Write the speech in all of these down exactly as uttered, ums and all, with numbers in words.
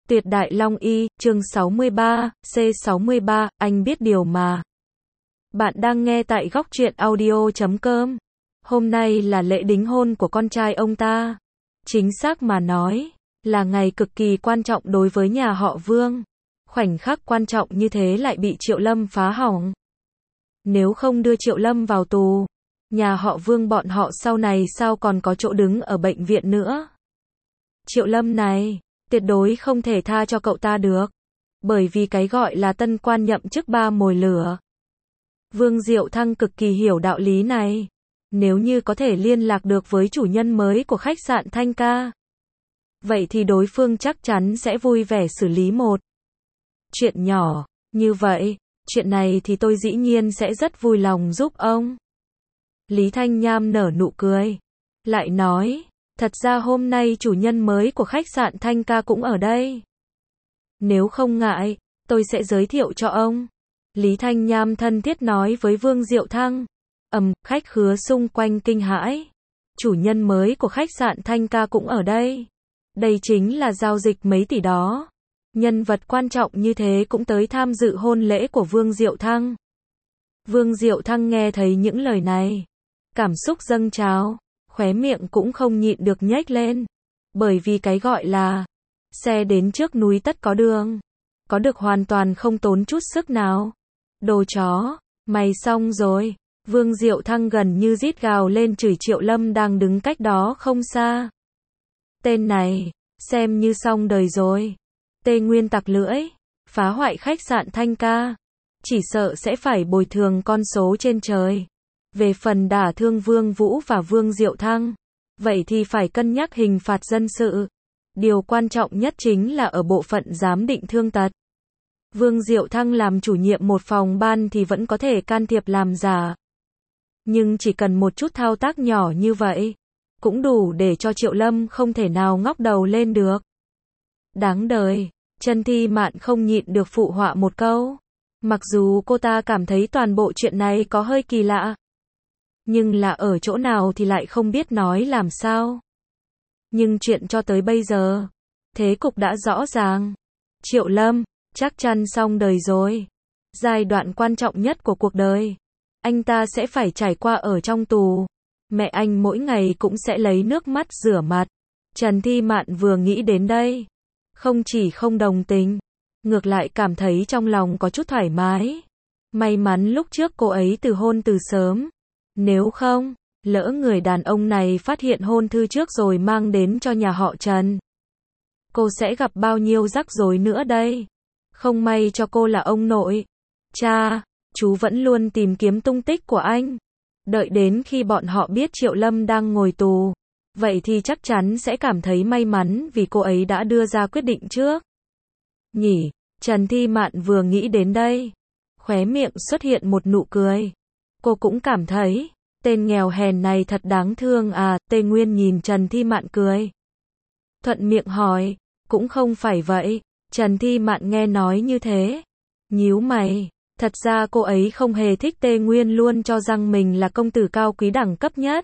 Tuyệt Đại Long Y, chương sáu mươi ba, C sáu mươi ba, anh biết điều mà. Bạn đang nghe tại góc truyện audio chấm com. Hôm nay là lễ đính hôn của con trai ông ta. Chính xác mà nói, là ngày cực kỳ quan trọng đối với nhà họ Vương. Khoảnh khắc quan trọng như thế lại bị Triệu Lâm phá hỏng. Nếu không đưa Triệu Lâm vào tù, nhà họ Vương bọn họ sau này sao còn có chỗ đứng ở bệnh viện nữa. Triệu Lâm này, tuyệt đối không thể tha cho cậu ta được. Bởi vì cái gọi là tân quan nhậm chức ba mồi lửa. Vương Diệu Thăng cực kỳ hiểu đạo lý này. Nếu như có thể liên lạc được với chủ nhân mới của khách sạn Thanh Ca, vậy thì đối phương chắc chắn sẽ vui vẻ xử lý một chuyện nhỏ như vậy. Chuyện này thì tôi dĩ nhiên sẽ rất vui lòng giúp ông. Lý Thanh Nham nở nụ cười, lại nói, thật ra hôm nay chủ nhân mới của khách sạn Thanh Ca cũng ở đây. Nếu không ngại, tôi sẽ giới thiệu cho ông. Lý Thanh Nham thân thiết nói với Vương Diệu Thăng. Ầm, khách khứa xung quanh kinh hãi. Chủ nhân mới của khách sạn Thanh Ca cũng ở đây. Đây chính là giao dịch mấy tỷ đó. Nhân vật quan trọng như thế cũng tới tham dự hôn lễ của Vương Diệu Thăng. Vương Diệu Thăng nghe thấy những lời này, cảm xúc dâng trào, khóe miệng cũng không nhịn được nhếch lên. Bởi vì cái gọi là xe đến trước núi tất có đường, có được hoàn toàn không tốn chút sức nào. Đồ chó, mày xong rồi. Vương Diệu Thăng gần như rít gào lên chửi Triệu Lâm đang đứng cách đó không xa. Tên này, xem như xong đời rồi. Tê Nguyên tặc lưỡi, phá hoại khách sạn Thanh Ca, chỉ sợ sẽ phải bồi thường con số trên trời. Về phần đả thương Vương Vũ và Vương Diệu Thăng, vậy thì phải cân nhắc hình phạt dân sự. Điều quan trọng nhất chính là ở bộ phận giám định thương tật. Vương Diệu Thăng làm chủ nhiệm một phòng ban thì vẫn có thể can thiệp làm giả. Nhưng chỉ cần một chút thao tác nhỏ như vậy, cũng đủ để cho Triệu Lâm không thể nào ngóc đầu lên được. Đáng đời, Trần Thi Mạn không nhịn được phụ họa một câu. Mặc dù cô ta cảm thấy toàn bộ chuyện này có hơi kỳ lạ, nhưng là ở chỗ nào thì lại không biết nói làm sao. Nhưng chuyện cho tới bây giờ, thế cục đã rõ ràng. Triệu Lâm, chắc chắn xong đời rồi. Giai đoạn quan trọng nhất của cuộc đời, anh ta sẽ phải trải qua ở trong tù. Mẹ anh mỗi ngày cũng sẽ lấy nước mắt rửa mặt. Trần Thi Mạn vừa nghĩ đến đây, không chỉ không đồng tình, ngược lại cảm thấy trong lòng có chút thoải mái. May mắn lúc trước cô ấy từ hôn từ sớm. Nếu không, lỡ người đàn ông này phát hiện hôn thư trước rồi mang đến cho nhà họ Trần, cô sẽ gặp bao nhiêu rắc rối nữa đây. Không may cho cô là ông nội. Cha, chú vẫn luôn tìm kiếm tung tích của anh. Đợi đến khi bọn họ biết Triệu Lâm đang ngồi tù, vậy thì chắc chắn sẽ cảm thấy may mắn vì cô ấy đã đưa ra quyết định trước. Nhỉ, Trần Thi Mạn vừa nghĩ đến đây, khóe miệng xuất hiện một nụ cười. Cô cũng cảm thấy, tên nghèo hèn này thật đáng thương à. Tê Nguyên nhìn Trần Thi Mạn cười, thuận miệng hỏi, cũng không phải vậy. Trần Thi Mạn nghe nói như thế, nhíu mày. Thật ra cô ấy không hề thích Tê Nguyên luôn cho rằng mình là công tử cao quý đẳng cấp nhất.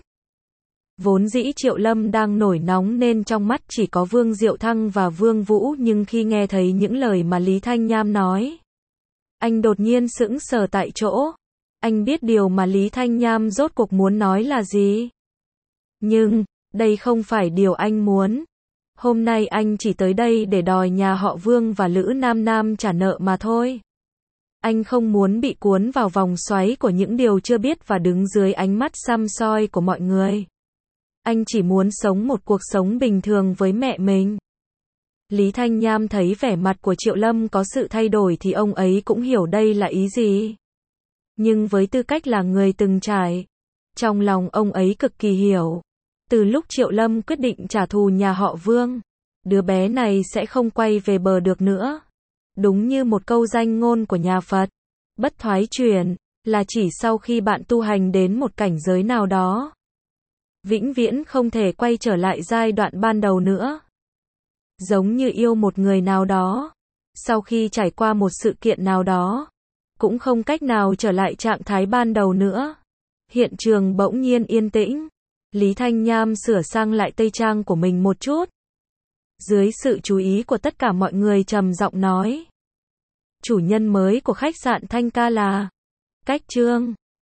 Vốn dĩ Triệu Lâm đang nổi nóng nên trong mắt chỉ có Vương Diệu Thăng và Vương Vũ, nhưng khi nghe thấy những lời mà Lý Thanh Nham nói, anh đột nhiên sững sờ tại chỗ. Anh biết điều mà Lý Thanh Nham rốt cuộc muốn nói là gì. Nhưng, đây không phải điều anh muốn. Hôm nay anh chỉ tới đây để đòi nhà họ Vương và Lữ Nam Nam trả nợ mà thôi. Anh không muốn bị cuốn vào vòng xoáy của những điều chưa biết và đứng dưới ánh mắt săm soi của mọi người. Anh chỉ muốn sống một cuộc sống bình thường với mẹ mình. Lý Thanh Nham thấy vẻ mặt của Triệu Lâm có sự thay đổi thì ông ấy cũng hiểu đây là ý gì. Nhưng với tư cách là người từng trải, trong lòng ông ấy cực kỳ hiểu. Từ lúc Triệu Lâm quyết định trả thù nhà họ Vương, đứa bé này sẽ không quay về bờ được nữa. Đúng như một câu danh ngôn của nhà Phật, bất thoái chuyển, là chỉ sau khi bạn tu hành đến một cảnh giới nào đó, vĩnh viễn không thể quay trở lại giai đoạn ban đầu nữa. Giống như yêu một người nào đó, sau khi trải qua một sự kiện nào đó, cũng không cách nào trở lại trạng thái ban đầu nữa. Hiện trường bỗng nhiên yên tĩnh. Lý Thanh Nham sửa sang lại tây trang của mình một chút. Dưới sự chú ý của tất cả mọi người trầm giọng nói. Chủ nhân mới của khách sạn Thanh Ca là Cách Trương.